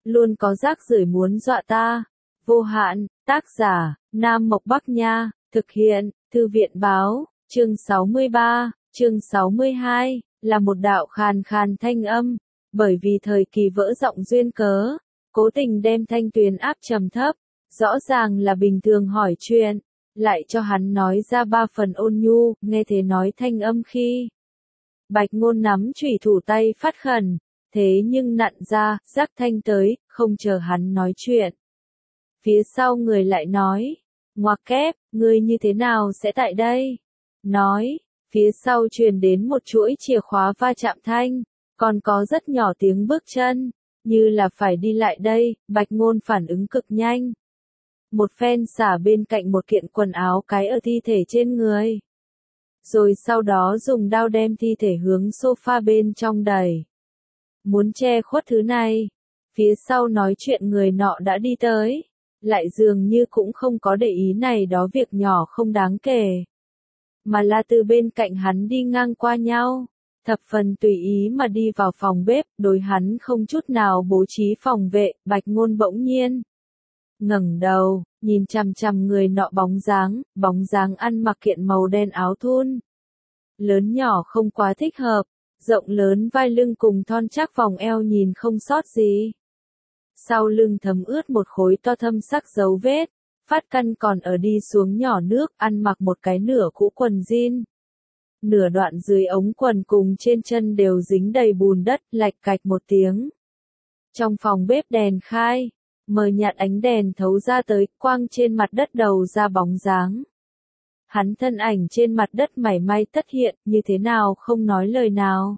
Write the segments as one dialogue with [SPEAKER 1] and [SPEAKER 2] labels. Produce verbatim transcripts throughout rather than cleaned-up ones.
[SPEAKER 1] luôn có rác rưởi muốn dọa ta. Vô hạn, tác giả, Nam Mộc Bắc Nha, thực hiện, Thư viện Báo, chương sáu mươi ba, chương sáu mươi hai, là một đạo khàn khàn thanh âm, bởi vì thời kỳ vỡ giọng duyên cớ, cố tình đem thanh tuyền áp trầm thấp, rõ ràng là bình thường hỏi chuyện, lại cho hắn nói ra ba phần ôn nhu, nghe thế nói thanh âm khi. Bạch Ngôn nắm chủy thủ tay phát khẩn, thế nhưng nặn ra, giác thanh tới, không chờ hắn nói chuyện. Phía sau người lại nói, ngoặc kép, ngươi như thế nào sẽ tại đây? Nói, phía sau truyền đến một chuỗi chìa khóa va chạm thanh, còn có rất nhỏ tiếng bước chân, như là phải đi lại đây, Bạch Ngôn phản ứng cực nhanh. Một phen xả bên cạnh một kiện quần áo cái ở thi thể trên người. Rồi sau đó dùng đao đem thi thể hướng sofa bên trong đẩy. Muốn che khuất thứ này, phía sau nói chuyện người nọ đã đi tới, lại dường như cũng không có để ý này đó việc nhỏ không đáng kể. Mà là từ bên cạnh hắn đi ngang qua nhau, thập phần tùy ý mà đi vào phòng bếp, đối hắn không chút nào bố trí phòng vệ, Bạch Ngôn bỗng nhiên ngẩng đầu, nhìn chằm chằm người nọ bóng dáng, bóng dáng ăn mặc kiện màu đen áo thun. Lớn nhỏ không quá thích hợp, rộng lớn vai lưng cùng thon chắc vòng eo nhìn không sót gì. Sau lưng thấm ướt một khối to thâm sắc dấu vết, phát căn còn ở đi xuống nhỏ nước, ăn mặc một cái nửa cũ quần jean. Nửa đoạn dưới ống quần cùng trên chân đều dính đầy bùn đất, lạch cạch một tiếng. Trong phòng bếp đèn khai, mờ nhạt ánh đèn thấu ra tới, quang trên mặt đất đầu ra bóng dáng. Hắn thân ảnh trên mặt đất mảy may tất hiện, như thế nào không nói lời nào.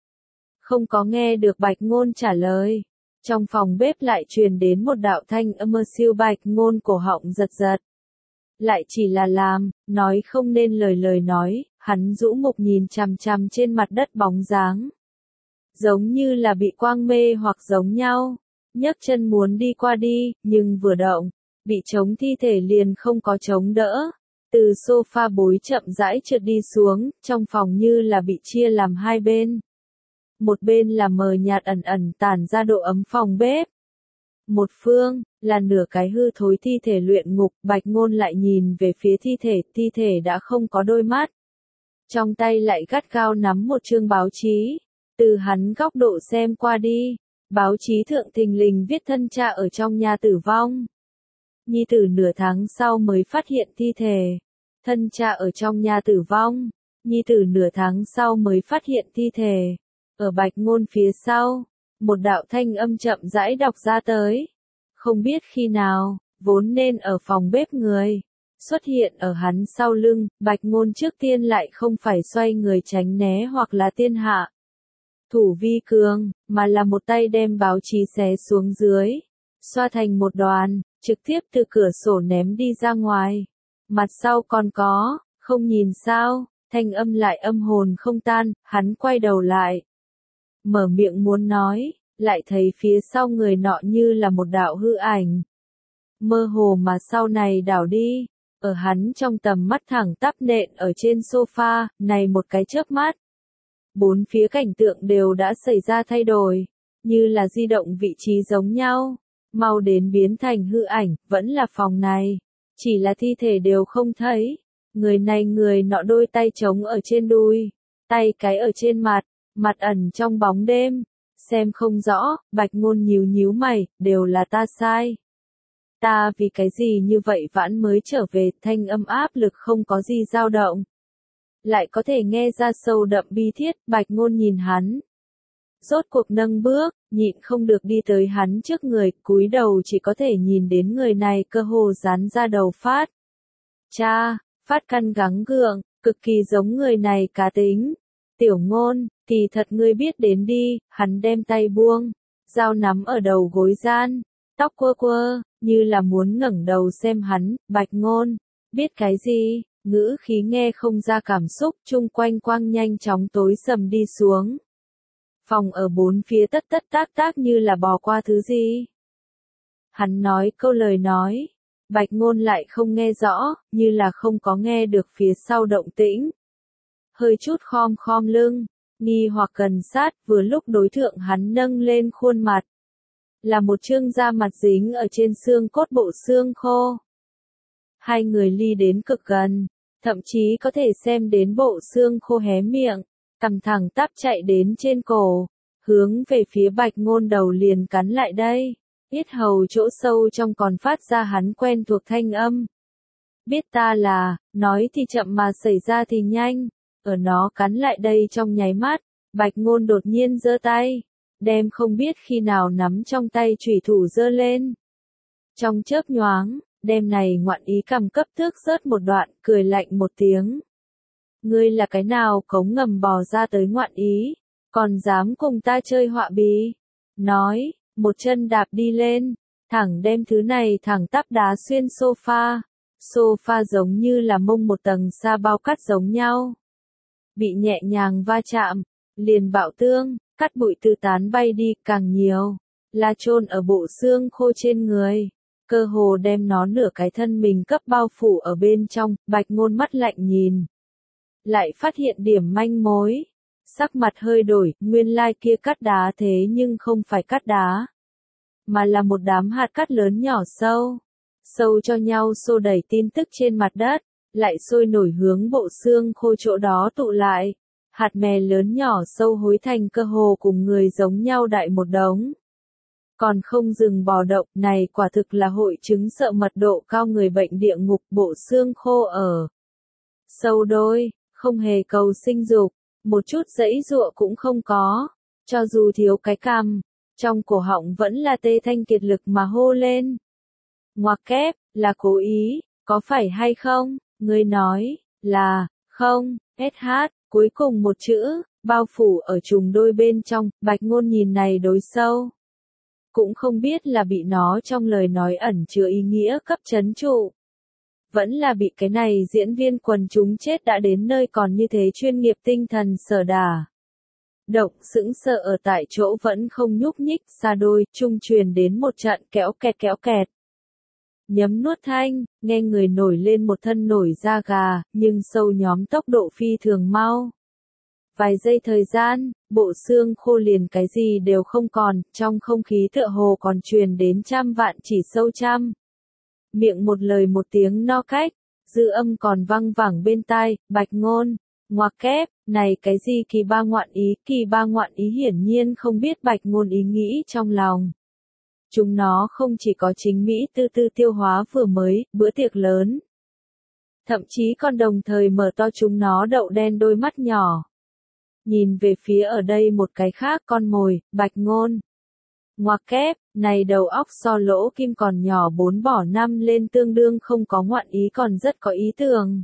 [SPEAKER 1] Không có nghe được Bạch Ngôn trả lời. Trong phòng bếp lại truyền đến một đạo thanh âm mơ siêu, Bạch Ngôn cổ họng giật giật. Lại chỉ là làm, nói không nên lời lời nói, hắn rũ mục nhìn chằm chằm trên mặt đất bóng dáng. Giống như là bị quang mê hoặc giống nhau, nhấc chân muốn đi qua đi, nhưng vừa động, bị chống thi thể liền không có chống đỡ. Từ sofa bối chậm rãi trượt đi xuống, trong phòng như là bị chia làm hai bên. Một bên là mờ nhạt ẩn ẩn tản ra độ ấm phòng bếp. Một phương, là nửa cái hư thối thi thể luyện ngục, Bạch Ngôn lại nhìn về phía thi thể, thi thể đã không có đôi mắt. Trong tay lại gắt gao nắm một chương báo chí, từ hắn góc độ xem qua đi, báo chí thượng thình lình viết thân cha ở trong nhà tử vong. Nhi tử nửa tháng sau mới phát hiện thi thể, thân cha ở trong nhà tử vong, nhi tử nửa tháng sau mới phát hiện thi thể. Ở Bạch Ngôn phía sau, một đạo thanh âm chậm rãi đọc ra tới. Không biết khi nào, vốn nên ở phòng bếp người, xuất hiện ở hắn sau lưng, Bạch Ngôn trước tiên lại không phải xoay người tránh né hoặc là tiên hạ thủ vi cường, mà là một tay đem báo chí xé xuống dưới, xoa thành một đoàn, trực tiếp từ cửa sổ ném đi ra ngoài. Mặt sau còn có, không nhìn sao, thanh âm lại âm hồn không tan, hắn quay đầu lại. Mở miệng muốn nói, lại thấy phía sau người nọ như là một đạo hư ảnh. Mơ hồ mà sau này đảo đi, ở hắn trong tầm mắt thẳng tắp nện ở trên sofa, này một cái chớp mắt. Bốn phía cảnh tượng đều đã xảy ra thay đổi, như là di động vị trí giống nhau, mau đến biến thành hư ảnh, vẫn là phòng này, chỉ là thi thể đều không thấy. Người này người nọ đôi tay trống ở trên đùi, tay cái ở trên mặt, mặt ẩn trong bóng đêm, xem không rõ, Bạch Ngôn nhíu nhíu mày, đều là ta sai. Ta vì cái gì như vậy vãn mới trở về, thanh âm áp lực không có gì dao động. Lại có thể nghe ra sâu đậm bi thiết, Bạch Ngôn nhìn hắn. Rốt cuộc nâng bước, nhịn không được đi tới hắn trước người, cúi đầu chỉ có thể nhìn đến người này cơ hồ dán ra đầu Phát. Cha, Phát căn gắng gượng, cực kỳ giống người này cá tính. Tiểu Ngôn, kỳ thật ngươi biết đến đi, hắn đem tay buông, dao nắm ở đầu gối gian, tóc quơ quơ, như là muốn ngẩng đầu xem hắn. Bạch Ngôn, biết cái gì, ngữ khí nghe không ra cảm xúc, chung quanh quang nhanh chóng tối sầm đi xuống. Phòng ở bốn phía tất tất tác tác như là bỏ qua thứ gì. Hắn nói câu lời nói, Bạch Ngôn lại không nghe rõ, như là không có nghe được phía sau động tĩnh. Hơi chút khom khom lưng, nghi hoặc gần sát, vừa lúc đối thượng hắn nâng lên khuôn mặt. là một chương da mặt dính ở trên xương cốt bộ xương khô. Hai người ly đến cực gần, thậm chí có thể xem đến bộ xương khô hé miệng, cằm thẳng tắp chạy đến trên cổ, hướng về phía Bạch Ngôn đầu liền cắn lại đây. Yết hầu chỗ sâu trong còn phát ra hắn quen thuộc thanh âm. Biết ta là, nói thì chậm mà xảy ra thì nhanh, ở nó cắn lại đây trong nháy mắt, Bạch Ngôn đột nhiên giơ tay, đem không biết khi nào nắm trong tay chủy thủ giơ lên. Trong chớp nhoáng, đem này ngoạn ý cầm cấp thước rớt một đoạn, cười lạnh một tiếng. Ngươi là cái nào cống ngầm bò ra tới ngoạn ý, còn dám cùng ta chơi họa bí. Nói, một chân đạp đi lên, thẳng đem thứ này thẳng tắp đá xuyên sofa. Sofa giống như là mông một tầng sa bao cắt giống nhau. Bị nhẹ nhàng va chạm, liền bạo tương, cắt bụi tứ tán bay đi càng nhiều, là chôn ở bộ xương khô trên người. Cơ hồ đem nó nửa cái thân mình cấp bao phủ ở bên trong, Bạch Ngôn mắt lạnh nhìn. Lại phát hiện điểm manh mối. Sắc mặt hơi đổi, nguyên lai kia cắt đá thế nhưng không phải cắt đá, mà là một đám hạt cát lớn nhỏ sâu. Sâu cho nhau xô đẩy tin tức trên mặt đất, lại sôi nổi hướng bộ xương khô chỗ đó tụ lại. Hạt mè lớn nhỏ sâu hối thành cơ hồ cùng người giống nhau đại một đống. Còn không dừng bò động, này quả thực là hội chứng sợ mật độ cao người bệnh địa ngục bộ xương khô ở. Sâu đôi, không hề cầu sinh dục, một chút dãy dụa cũng không có, cho dù thiếu cái cằm, trong cổ họng vẫn là tê thanh kiệt lực mà hô lên. Ngoặc kép, là cố ý, có phải hay không? Ngươi nói, là, không, ét hát, cuối cùng một chữ, bao phủ ở trùng đôi bên trong, Bạch Ngôn nhìn này đối sâu. Cũng không biết là bị nó trong lời nói ẩn chứa ý nghĩa cấp chấn trụ. Vẫn là bị cái này diễn viên quần chúng chết đã đến nơi còn như thế chuyên nghiệp tinh thần sở đà. Động sững sờ ở tại chỗ vẫn không nhúc nhích, xa đôi, trung truyền đến một trận kéo kẹt kéo kẹt. Nhấm nuốt thanh, nghe người nổi lên một thân nổi da gà, nhưng sâu nhóm tốc độ phi thường mau. Vài giây thời gian, bộ xương khô liền cái gì đều không còn, trong không khí tựa hồ còn truyền đến trăm vạn chỉ sâu trăm. Miệng một lời một tiếng no cách, dư âm còn văng vẳng bên tai, Bạch Ngôn, ngoặc kép, này cái gì kỳ ba ngoạn ý, kỳ ba ngoạn ý hiển nhiên không biết Bạch Ngôn ý nghĩ trong lòng. Chúng nó không chỉ có chính Mỹ tư tư tiêu hóa vừa mới, bữa tiệc lớn. Thậm chí còn đồng thời mở to chúng nó đậu đen đôi mắt nhỏ. Nhìn về phía ở đây một cái khác con mồi, Bạch Ngôn. Ngoặc kép, này đầu óc so lỗ kim còn nhỏ bốn bỏ năm lên tương đương không có ngoạn ý còn rất có ý tưởng.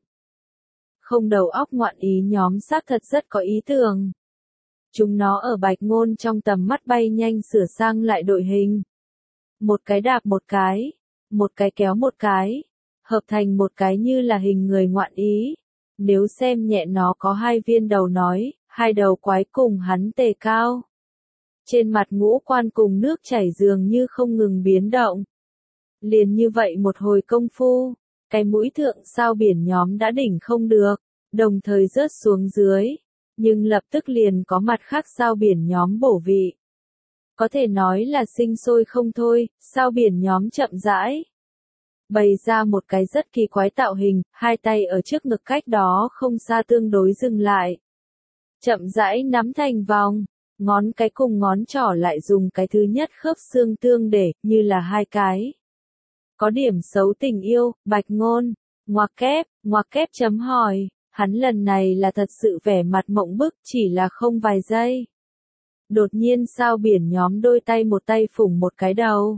[SPEAKER 1] Không đầu óc ngoạn ý nhóm xác thật rất có ý tưởng. Chúng nó ở Bạch Ngôn trong tầm mắt bay nhanh sửa sang lại đội hình. Một cái đạp một cái, một cái kéo một cái, hợp thành một cái như là hình người ngoạn ý. Nếu xem nhẹ nó có hai viên đầu nói, hai đầu quái cùng hắn tề cao. Trên mặt ngũ quan cùng nước chảy dường như không ngừng biến động. Liền như vậy một hồi công phu, cái mũi thượng sao biển nhóm đã đỉnh không được, đồng thời rớt xuống dưới, nhưng lập tức liền có mặt khác sao biển nhóm bổ vị. Có thể nói là sinh sôi không thôi, sao biển nhóm chậm rãi. Bày ra một cái rất kỳ quái tạo hình, hai tay ở trước ngực cách đó không xa tương đối dừng lại. Chậm rãi nắm thành vòng, ngón cái cùng ngón trỏ lại dùng cái thứ nhất khớp xương tương để, như là hai cái. Có điểm xấu tình yêu, Bạch Ngôn, ngoặc kép, ngoặc kép chấm hỏi, hắn lần này là thật sự vẻ mặt mộng bức, chỉ là không vài giây. Đột nhiên sao biển nhóm đôi tay một tay phủng một cái đầu.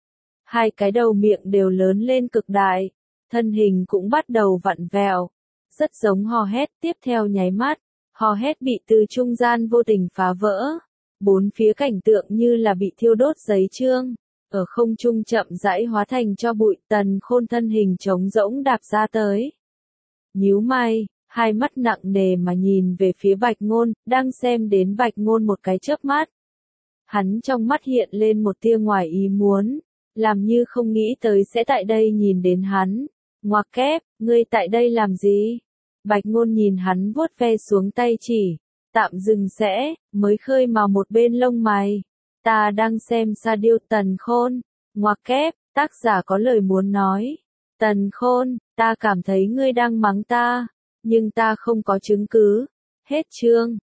[SPEAKER 1] Hai cái đầu miệng đều lớn lên cực đại, thân hình cũng bắt đầu vặn vẹo, rất giống hò hét, tiếp theo nháy mắt, hò hét bị từ trung gian vô tình phá vỡ. Bốn phía cảnh tượng như là bị thiêu đốt giấy chương, ở không trung chậm rãi hóa thành cho bụi, Tần Khôn thân hình trống rỗng đạp ra tới. Nhíu mày, hai mắt nặng nề mà nhìn về phía Bạch Ngôn, đang xem đến Bạch Ngôn một cái chớp mắt. Hắn trong mắt hiện lên một tia ngoài ý muốn, làm như không nghĩ tới sẽ tại đây nhìn đến hắn. Ngoặc kép, ngươi tại đây làm gì? Bạch Ngôn nhìn hắn vuốt ve xuống tay chỉ, tạm dừng sẽ, mới khơi mào một bên lông mày. Ta đang xem sa điêu Tần Khôn. Ngoặc kép, tác giả có lời muốn nói. Tần Khôn, ta cảm thấy ngươi đang mắng ta, nhưng ta không có chứng cứ. Hết chương.